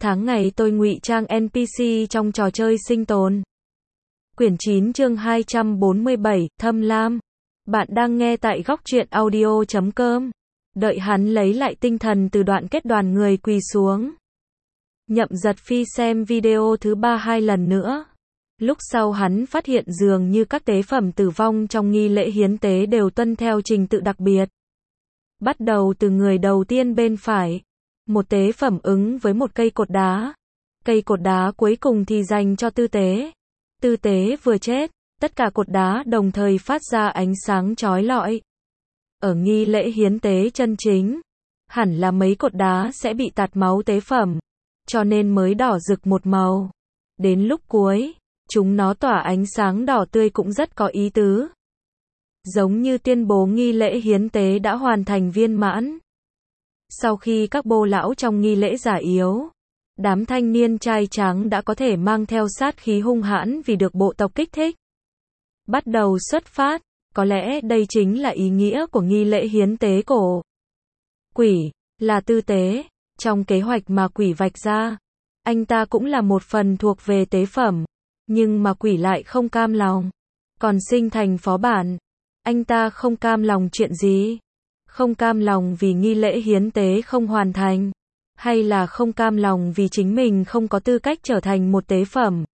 Tháng ngày tôi ngụy trang NPC trong trò chơi sinh tồn. Quyển 9 chương 247, Thâm Lam. Bạn đang nghe tại góc truyện audio.com. Đợi hắn lấy lại tinh thần từ đoạn kết đoàn người quỳ xuống. Nhậm Giật Phi xem video thứ 3 2 lần nữa. Lúc sau hắn phát hiện dường như các tế phẩm tử vong trong nghi lễ hiến tế đều tuân theo trình tự đặc biệt. Bắt đầu từ người đầu tiên bên phải. Một tế phẩm ứng với một cây cột đá. Cây cột đá cuối cùng thì dành cho tư tế. Tư tế vừa chết, tất cả cột đá đồng thời phát ra ánh sáng chói lọi. Ở nghi lễ hiến tế chân chính, hẳn là mấy cột đá sẽ bị tạt máu tế phẩm, cho nên mới đỏ rực một màu. Đến lúc cuối, chúng nó tỏa ánh sáng đỏ tươi cũng rất có ý tứ. Giống như tuyên bố nghi lễ hiến tế đã hoàn thành viên mãn. Sau khi các bô lão trong nghi lễ già yếu, đám thanh niên trai tráng đã có thể mang theo sát khí hung hãn vì được bộ tộc kích thích. Bắt đầu xuất phát, có lẽ đây chính là ý nghĩa của nghi lễ hiến tế cổ. Quỷ, là tư tế, trong kế hoạch mà quỷ vạch ra, anh ta cũng là một phần thuộc về tế phẩm, nhưng mà quỷ lại không cam lòng. Còn sinh thành phó bản, anh ta không cam lòng chuyện gì? Không cam lòng vì nghi lễ hiến tế không hoàn thành, hay là không cam lòng vì chính mình không có tư cách trở thành một tế phẩm?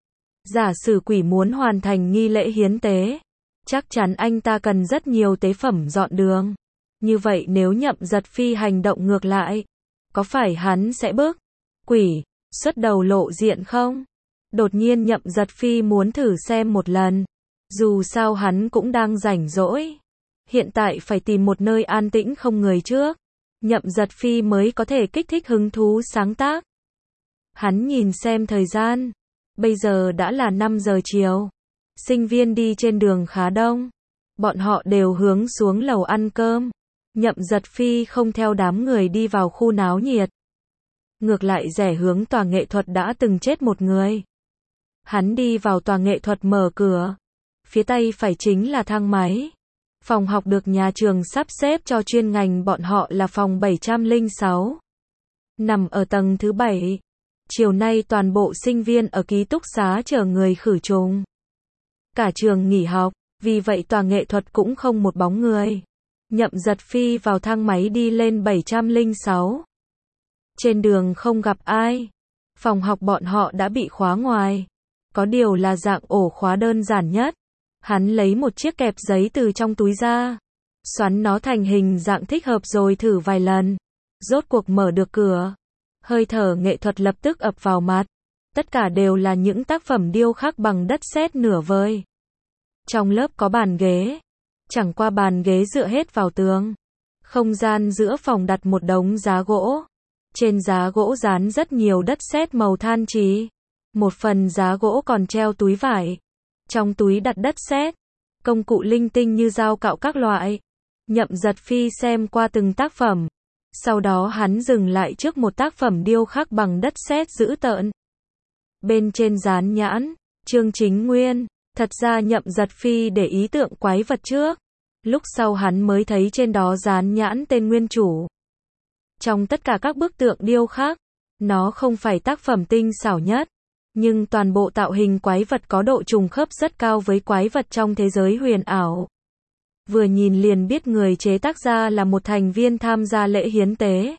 Giả sử quỷ muốn hoàn thành nghi lễ hiến tế, chắc chắn anh ta cần rất nhiều tế phẩm dọn đường. Như vậy nếu Nhậm Giật Phi hành động ngược lại, có phải hắn sẽ bức quỷ xuất đầu lộ diện không? Đột nhiên Nhậm Giật Phi muốn thử xem một lần. Dù sao hắn cũng đang rảnh rỗi. Hiện tại phải tìm một nơi an tĩnh không người trước. Nhậm Giật Phi mới có thể kích thích hứng thú sáng tác. Hắn nhìn xem thời gian. Bây giờ đã là 5 giờ chiều. Sinh viên đi trên đường khá đông. Bọn họ đều hướng xuống lầu ăn cơm. Nhậm Giật Phi không theo đám người đi vào khu náo nhiệt. Ngược lại rẽ hướng tòa nghệ thuật đã từng chết một người. Hắn đi vào tòa nghệ thuật mở cửa. Phía tay phải chính là thang máy. Phòng học được nhà trường sắp xếp cho chuyên ngành bọn họ là phòng 706. Nằm ở tầng thứ 7. Chiều nay toàn bộ sinh viên ở ký túc xá chờ người khử trùng. Cả trường nghỉ học, vì vậy tòa nghệ thuật cũng không một bóng người. Nhậm Giật Phi vào thang máy đi lên 706. Trên đường không gặp ai. Phòng học bọn họ đã bị khóa ngoài. Có điều là dạng ổ khóa đơn giản nhất. Hắn lấy một chiếc kẹp giấy từ trong túi ra, xoắn nó thành hình dạng thích hợp rồi thử vài lần. Rốt cuộc mở được cửa. Hơi thở nghệ thuật lập tức ập vào mặt. Tất cả đều là những tác phẩm điêu khắc bằng đất sét nửa vời. Trong lớp có bàn ghế. Chẳng qua bàn ghế dựa hết vào tường. Không gian giữa phòng đặt một đống giá gỗ. Trên giá gỗ dán rất nhiều đất sét màu than trì. Một phần giá gỗ còn treo túi vải. Trong túi đặt đất sét, công cụ linh tinh như dao cạo các loại. Nhậm Giật Phi xem qua từng tác phẩm. Sau đó hắn dừng lại trước một tác phẩm điêu khắc bằng đất sét dữ tợn. Bên trên dán nhãn, Trương Chính Nguyên. Thật ra Nhậm Giật Phi để ý tượng quái vật trước. Lúc sau hắn mới thấy trên đó dán nhãn tên nguyên chủ. Trong tất cả các bức tượng điêu khắc, nó không phải tác phẩm tinh xảo nhất. Nhưng toàn bộ tạo hình quái vật có độ trùng khớp rất cao với quái vật trong thế giới huyền ảo. Vừa nhìn liền biết người chế tác ra là một thành viên tham gia lễ hiến tế.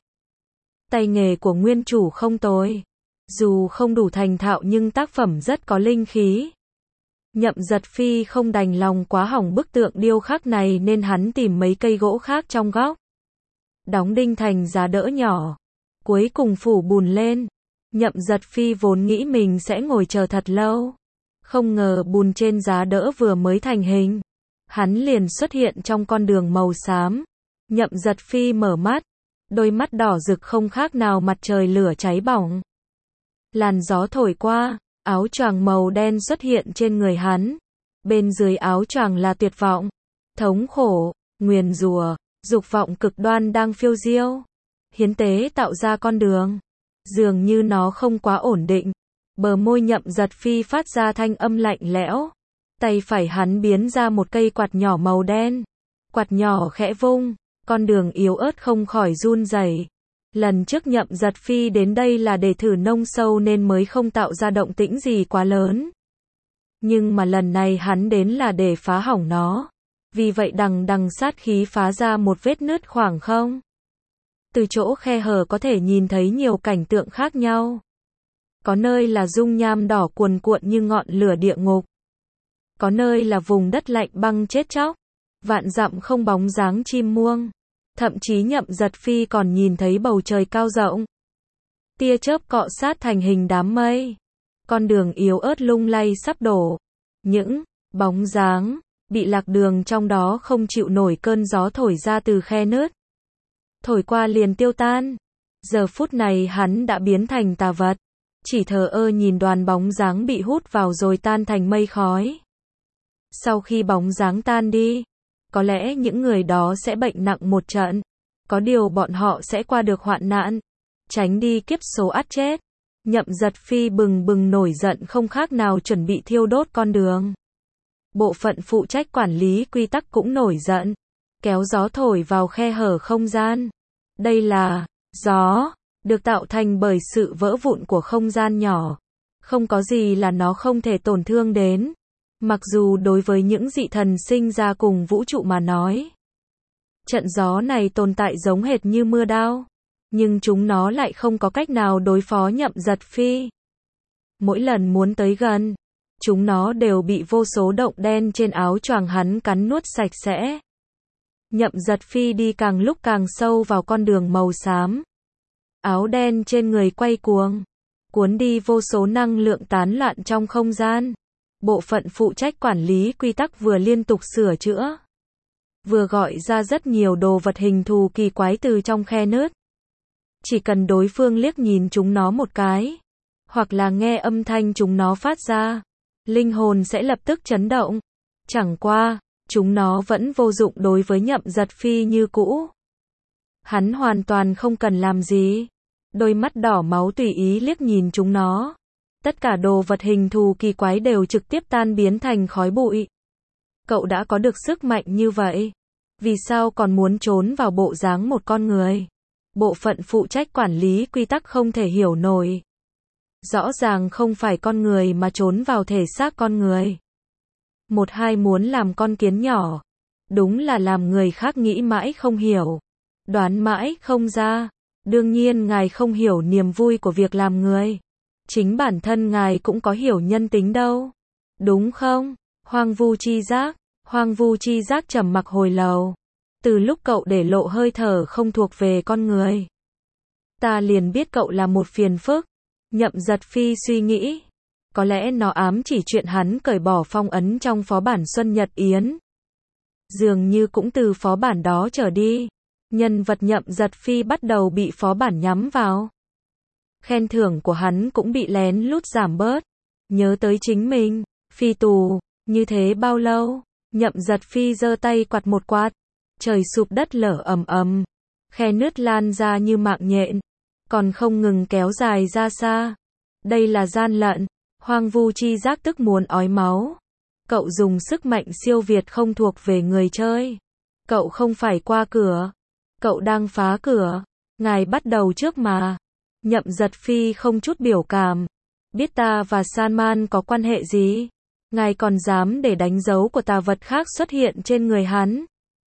Tay nghề của nguyên chủ không tồi. Dù không đủ thành thạo nhưng tác phẩm rất có linh khí. Nhậm Giật Phi không đành lòng quá hỏng bức tượng điêu khắc này nên hắn tìm mấy cây gỗ khác trong góc. Đóng đinh thành giá đỡ nhỏ. Cuối cùng phủ bùn lên. Nhậm Giật Phi vốn nghĩ mình sẽ ngồi chờ thật lâu. Không ngờ bùn trên giá đỡ vừa mới thành hình. Hắn liền xuất hiện trong con đường màu xám. Nhậm Giật Phi mở mắt. Đôi mắt đỏ rực không khác nào mặt trời lửa cháy bỏng. Làn gió thổi qua, áo choàng màu đen xuất hiện trên người hắn. Bên dưới áo choàng là tuyệt vọng, thống khổ, nguyền rủa, dục vọng cực đoan đang phiêu diêu. Hiến tế tạo ra con đường. Dường như nó không quá ổn định. Bờ môi Nhậm Giật Phi phát ra thanh âm lạnh lẽo. Tay phải hắn biến ra một cây quạt nhỏ màu đen. Quạt nhỏ khẽ vung, con đường yếu ớt không khỏi run rẩy. Lần trước Nhậm Giật Phi đến đây là để thử nông sâu nên mới không tạo ra động tĩnh gì quá lớn. Nhưng mà lần này hắn đến là để phá hỏng nó. Vì vậy đằng đằng sát khí phá ra một vết nứt khoảng không. Từ chỗ khe hở có thể nhìn thấy nhiều cảnh tượng khác nhau. Có nơi là dung nham đỏ cuồn cuộn như ngọn lửa địa ngục. Có nơi là vùng đất lạnh băng chết chóc. Vạn dặm không bóng dáng chim muông. Thậm chí Nhậm Giật Phi còn nhìn thấy bầu trời cao rộng. Tia chớp cọ sát thành hình đám mây. Con đường yếu ớt lung lay sắp đổ. Những bóng dáng bị lạc đường trong đó không chịu nổi cơn gió thổi ra từ khe nứt. Thổi qua liền tiêu tan. Giờ phút này hắn đã biến thành tà vật. Chỉ thờ ơ nhìn đoàn bóng dáng bị hút vào rồi tan thành mây khói. Sau khi bóng dáng tan đi, có lẽ những người đó sẽ bệnh nặng một trận. Có điều bọn họ sẽ qua được hoạn nạn. Tránh đi kiếp số ắt chết. Nhậm Giật Phi bừng bừng nổi giận không khác nào chuẩn bị thiêu đốt con đường. Bộ phận phụ trách quản lý quy tắc cũng nổi giận. Kéo gió thổi vào khe hở không gian. Đây là gió, được tạo thành bởi sự vỡ vụn của không gian nhỏ. Không có gì là nó không thể tổn thương đến. Mặc dù đối với những dị thần sinh ra cùng vũ trụ mà nói, trận gió này tồn tại giống hệt như mưa đao. Nhưng chúng nó lại không có cách nào đối phó Nhậm Giật Phi. Mỗi lần muốn tới gần, chúng nó đều bị vô số động đen trên áo choàng hắn cắn nuốt sạch sẽ. Nhậm Giật Phi đi càng lúc càng sâu vào con đường màu xám. Áo đen trên người quay cuồng, cuốn đi vô số năng lượng tán loạn trong không gian. Bộ phận phụ trách quản lý quy tắc vừa liên tục sửa chữa, vừa gọi ra rất nhiều đồ vật hình thù kỳ quái từ trong khe nứt. Chỉ cần đối phương liếc nhìn chúng nó một cái, hoặc là nghe âm thanh chúng nó phát ra, linh hồn sẽ lập tức chấn động. Chẳng qua, chúng nó vẫn vô dụng đối với Nhậm Giật Phi như cũ. Hắn hoàn toàn không cần làm gì. Đôi mắt đỏ máu tùy ý liếc nhìn chúng nó. Tất cả đồ vật hình thù kỳ quái đều trực tiếp tan biến thành khói bụi. Cậu đã có được sức mạnh như vậy, vì sao còn muốn trốn vào bộ dáng một con người? Bộ phận phụ trách quản lý quy tắc không thể hiểu nổi. Rõ ràng không phải con người mà trốn vào thể xác con người. Một hai muốn làm con kiến nhỏ. Đúng là làm người khác nghĩ mãi không hiểu. Đoán mãi không ra. Đương nhiên ngài không hiểu niềm vui của việc làm người. Chính bản thân ngài cũng có hiểu nhân tính đâu. Đúng không? Hoang vu chi giác. Hoang vu chi giác trầm mặc hồi lâu. Từ lúc cậu để lộ hơi thở không thuộc về con người, ta liền biết cậu là một phiền phức. Nhậm Giật Phi suy nghĩ. Có lẽ nó ám chỉ chuyện hắn cởi bỏ phong ấn trong phó bản Xuân Nhật Yến. Dường như cũng từ phó bản đó trở đi, nhân vật Nhậm Giật Phi bắt đầu bị phó bản nhắm vào. Khen thưởng của hắn cũng bị lén lút giảm bớt. Nhớ tới chính mình, phi tù, như thế bao lâu? Nhậm Giật Phi giơ tay quạt một quạt. Trời sụp đất lở ầm ầm. Khe nứt lan ra như mạng nhện, còn không ngừng kéo dài ra xa. Đây là gian lận. Hoang vu chi giác tức muốn ói máu. Cậu dùng sức mạnh siêu việt không thuộc về người chơi. Cậu không phải qua cửa. Cậu đang phá cửa. Ngài bắt đầu trước mà. Nhậm Giật Phi không chút biểu cảm. Biết ta và Salman có quan hệ gì? Ngài còn dám để đánh dấu của tà vật khác xuất hiện trên người hắn.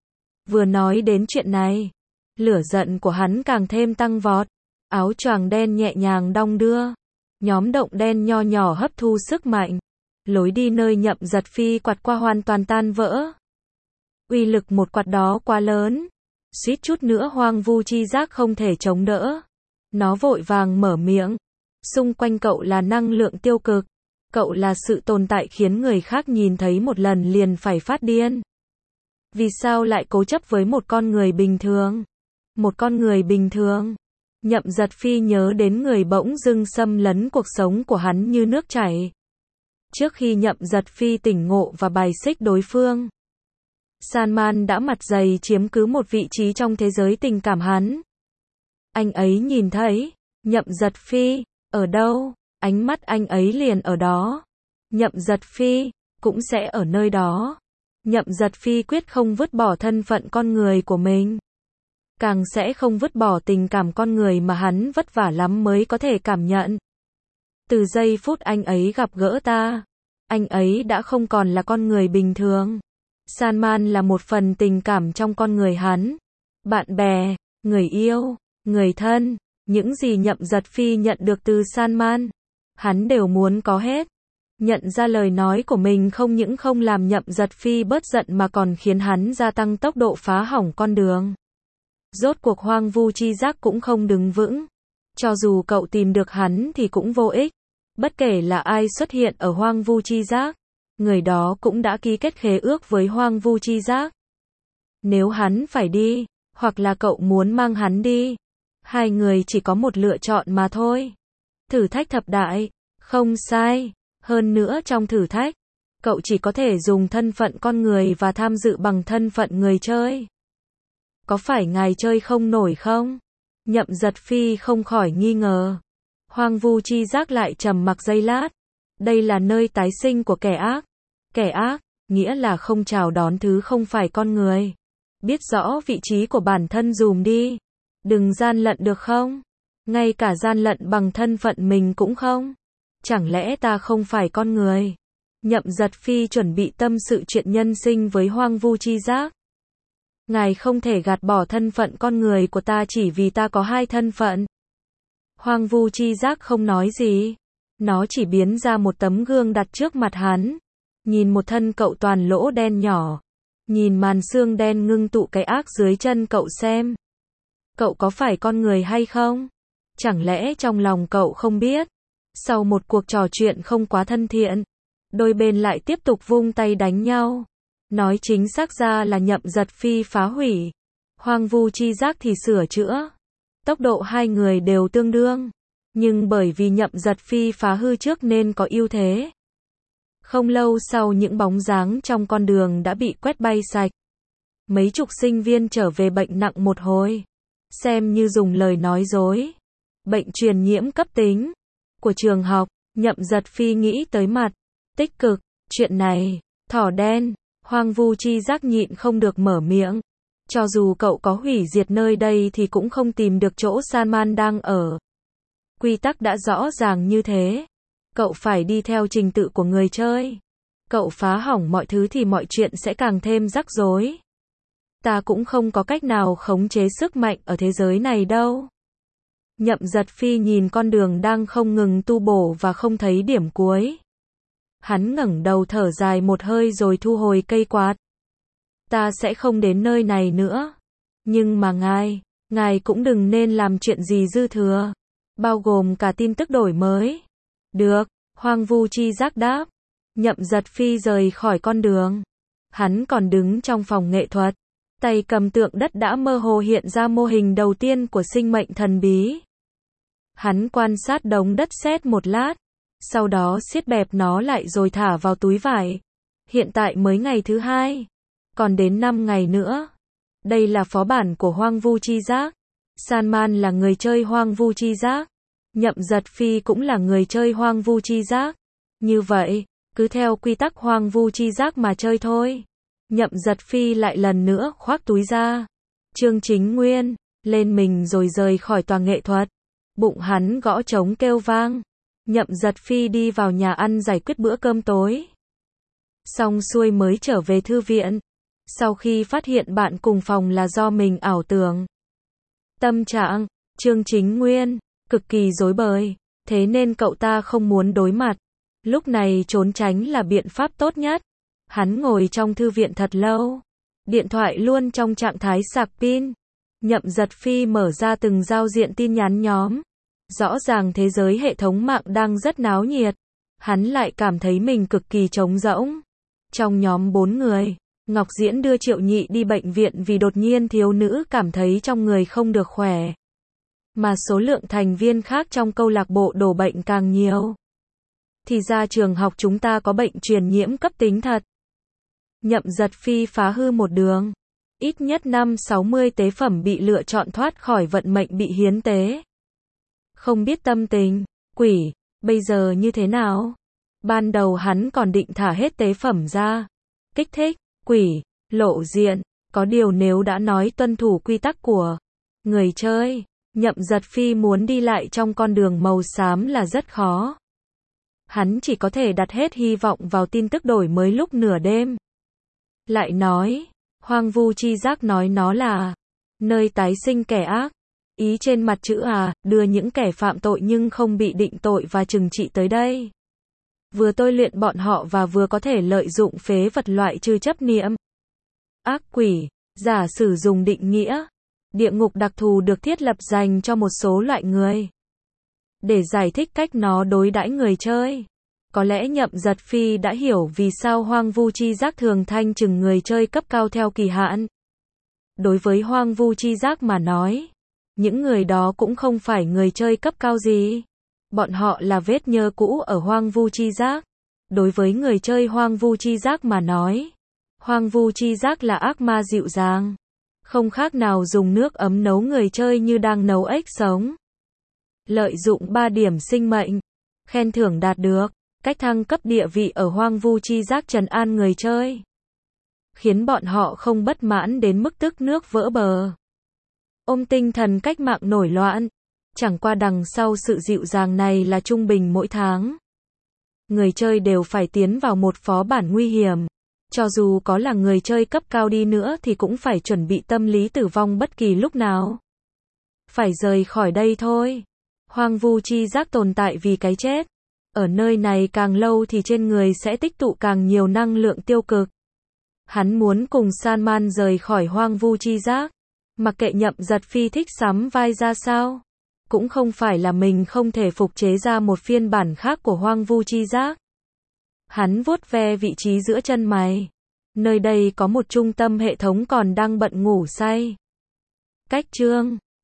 Vừa nói đến chuyện này, lửa giận của hắn càng thêm tăng vọt. Áo choàng đen nhẹ nhàng đong đưa. Nhóm động đen nho nhỏ hấp thu sức mạnh. Lối đi nơi Nhậm Giật Phi quạt qua hoàn toàn tan vỡ. Uy lực một quạt đó quá lớn. Suýt chút nữa hoang vu chi giác không thể chống đỡ. Nó vội vàng mở miệng. Xung quanh cậu là năng lượng tiêu cực. Cậu là sự tồn tại khiến người khác nhìn thấy một lần liền phải phát điên. Vì sao lại cố chấp với một con người bình thường? Một con người bình thường? Nhậm Giật Phi nhớ đến người bỗng dưng xâm lấn cuộc sống của hắn như nước chảy. Trước khi Nhậm Giật Phi tỉnh ngộ và bài xích đối phương, Salman đã mặt dày chiếm cứ một vị trí trong thế giới tình cảm hắn. Anh ấy nhìn thấy, Nhậm Giật Phi, ở đâu, ánh mắt anh ấy liền ở đó. Nhậm Giật Phi, cũng sẽ ở nơi đó. Nhậm Giật Phi quyết không vứt bỏ thân phận con người của mình. càng sẽ không vứt bỏ tình cảm con người mà hắn vất vả lắm mới có thể cảm nhận. Từ giây phút anh ấy gặp gỡ ta, anh ấy đã không còn là con người bình thường. Salman là một phần tình cảm trong con người hắn. Bạn bè, người yêu, người thân, những gì Nhậm Giật Phi nhận được từ Salman, hắn đều muốn có hết. Nhận ra lời nói của mình không những không làm Nhậm Giật Phi bớt giận mà còn khiến hắn gia tăng tốc độ phá hỏng con đường. Rốt cuộc hoang vu chi giác cũng không đứng vững. Cho dù cậu tìm được hắn thì cũng vô ích. Bất kể là ai xuất hiện ở hoang vu chi giác, người đó cũng đã ký kết khế ước với hoang vu chi giác. Nếu hắn phải đi, hoặc là cậu muốn mang hắn đi, hai người chỉ có một lựa chọn mà thôi. Thử thách thập đại, không sai. Hơn nữa trong thử thách, cậu chỉ có thể dùng thân phận con người và tham dự bằng thân phận người chơi. Có phải ngài chơi không nổi không? Nhậm Giật Phi không khỏi nghi ngờ. Hoang vu chi giác lại trầm mặc giây lát. Đây là nơi tái sinh của kẻ ác. Kẻ ác, nghĩa là không chào đón thứ không phải con người. Biết rõ vị trí của bản thân dùm đi. Đừng gian lận được không? Ngay cả gian lận bằng thân phận mình cũng không. Chẳng lẽ ta không phải con người? Nhậm Giật Phi chuẩn bị tâm sự chuyện nhân sinh với hoang vu chi giác. Ngài không thể gạt bỏ thân phận con người của ta chỉ vì ta có hai thân phận. Hoang vu chi giác không nói gì. Nó chỉ biến ra một tấm gương đặt trước mặt hắn. Nhìn một thân cậu toàn lỗ đen nhỏ. Nhìn màn xương đen ngưng tụ cái ác dưới chân cậu xem. Cậu có phải con người hay không? Chẳng lẽ trong lòng cậu không biết? Sau một cuộc trò chuyện không quá thân thiện, đôi bên lại tiếp tục vung tay đánh nhau. Nói chính xác ra là Nhậm Giật Phi phá hủy, hoang vu chi giác thì sửa chữa. Tốc độ hai người đều tương đương, nhưng bởi vì Nhậm Giật Phi phá hư trước nên có ưu thế. Không lâu sau những bóng dáng trong con đường đã bị quét bay sạch. Mấy chục sinh viên trở về bệnh nặng một hồi. Xem như dùng lời nói dối. Bệnh truyền nhiễm cấp tính của trường học. Nhậm Giật Phi nghĩ tới mặt tích cực. Chuyện này, thỏ đen, hoang vu chi giác nhịn không được mở miệng. Cho dù cậu có hủy diệt nơi đây thì cũng không tìm được chỗ Salman đang ở. Quy tắc đã rõ ràng như thế. Cậu phải đi theo trình tự của người chơi. Cậu phá hỏng mọi thứ thì mọi chuyện sẽ càng thêm rắc rối. Ta cũng không có cách nào khống chế sức mạnh ở thế giới này đâu. Nhậm Giật Phi nhìn con đường đang không ngừng tu bổ và không thấy điểm cuối. Hắn ngẩng đầu thở dài một hơi rồi thu hồi cây quạt. Ta sẽ không đến nơi này nữa. Nhưng mà ngài cũng đừng nên làm chuyện gì dư thừa. Bao gồm cả tin tức đổi mới. Được, hoang vu chi giác đáp. Nhậm Giật Phi rời khỏi con đường. Hắn còn đứng trong phòng nghệ thuật. Tay cầm tượng đất đã mơ hồ hiện ra mô hình đầu tiên của sinh mệnh thần bí. Hắn quan sát đống đất sét một lát. Sau đó siết bẹp nó lại rồi thả vào túi vải. Hiện tại mới ngày thứ 2. Còn đến 5 ngày nữa. Đây là phó bản của hoang vu chi giác. Salman là người chơi hoang vu chi giác. Nhậm Giật Phi cũng là người chơi hoang vu chi giác. Như vậy, cứ theo quy tắc hoang vu chi giác mà chơi thôi. Nhậm Giật Phi lại lần nữa khoác túi ra. Trương Chính Nguyên, lên mình rồi rời khỏi tòa nghệ thuật. Bụng hắn gõ trống kêu vang. Nhậm Giật Phi đi vào nhà ăn giải quyết bữa cơm tối. Xong xuôi mới trở về thư viện. Sau khi phát hiện bạn cùng phòng là do mình ảo tưởng. Tâm trạng, Trương Chính Nguyên, cực kỳ rối bời. Thế nên cậu ta không muốn đối mặt. Lúc này trốn tránh là biện pháp tốt nhất. Hắn ngồi trong thư viện thật lâu. Điện thoại luôn trong trạng thái sạc pin. Nhậm Giật Phi mở ra từng giao diện tin nhắn nhóm. Rõ ràng thế giới hệ thống mạng đang rất náo nhiệt. Hắn lại cảm thấy mình cực kỳ trống rỗng. Trong nhóm 4 người, Ngọc Diễn đưa Triệu Nhị đi bệnh viện vì đột nhiên thiếu nữ cảm thấy trong người không được khỏe. Mà số lượng thành viên khác trong câu lạc bộ đổ bệnh càng nhiều. Thì ra trường học chúng ta có bệnh truyền nhiễm cấp tính thật. Nhậm Giật Phi phá hư một đường. Ít nhất 5-60 tế phẩm bị lựa chọn thoát khỏi vận mệnh bị hiến tế. Không biết tâm tình, quỷ, bây giờ như thế nào? Ban đầu hắn còn định thả hết tế phẩm ra. Kích thích, quỷ, lộ diện. Có điều nếu đã nói tuân thủ quy tắc của Người chơi, Nhậm Giật Phi muốn đi lại trong con đường màu xám là rất khó. Hắn chỉ có thể đặt hết hy vọng vào tin tức đổi mới lúc nửa đêm. Lại nói, hoang vu chi giác nói nó là nơi tái sinh kẻ ác. Ý trên mặt chữ đưa những kẻ phạm tội nhưng không bị định tội và trừng trị tới đây. Vừa tôi luyện bọn họ và vừa có thể lợi dụng phế vật loại trừ chấp niệm. Ác quỷ, giả sử dùng định nghĩa. Địa ngục đặc thù được thiết lập dành cho một số loại người. Để giải thích cách nó đối đãi người chơi. Có lẽ Nhậm Giật Phi đã hiểu vì sao hoang vu chi giác thường thanh trừng người chơi cấp cao theo kỳ hạn. Đối với hoang vu chi giác mà nói, những người đó cũng không phải người chơi cấp cao gì. Bọn họ là vết nhơ cũ ở hoang vu chi giác. Đối với người chơi hoang vu chi giác mà nói, hoang vu chi giác là ác ma dịu dàng. Không khác nào dùng nước ấm nấu người chơi như đang nấu ếch sống. Lợi dụng 3 điểm sinh mệnh. Khen thưởng đạt được. Cách thăng cấp địa vị ở hoang vu chi giác trấn an người chơi. Khiến bọn họ không bất mãn đến mức tức nước vỡ bờ. Ôm tinh thần cách mạng nổi loạn. Chẳng qua đằng sau sự dịu dàng này là trung bình mỗi tháng. Người chơi đều phải tiến vào một phó bản nguy hiểm. Cho dù có là người chơi cấp cao đi nữa thì cũng phải chuẩn bị tâm lý tử vong bất kỳ lúc nào. Phải rời khỏi đây thôi. Hoang vu chi giác tồn tại vì cái chết. Ở nơi này càng lâu thì trên người sẽ tích tụ càng nhiều năng lượng tiêu cực. Hắn muốn cùng Salman rời khỏi hoang vu chi giác. Mặc kệ Nhậm Giật Phi thích sắm vai ra sao. Cũng không phải là mình không thể phục chế ra một phiên bản khác của hoang vu chi giác. Hắn vuốt ve vị trí giữa chân mày. Nơi đây có một trung tâm hệ thống còn đang bận ngủ say. Cách chương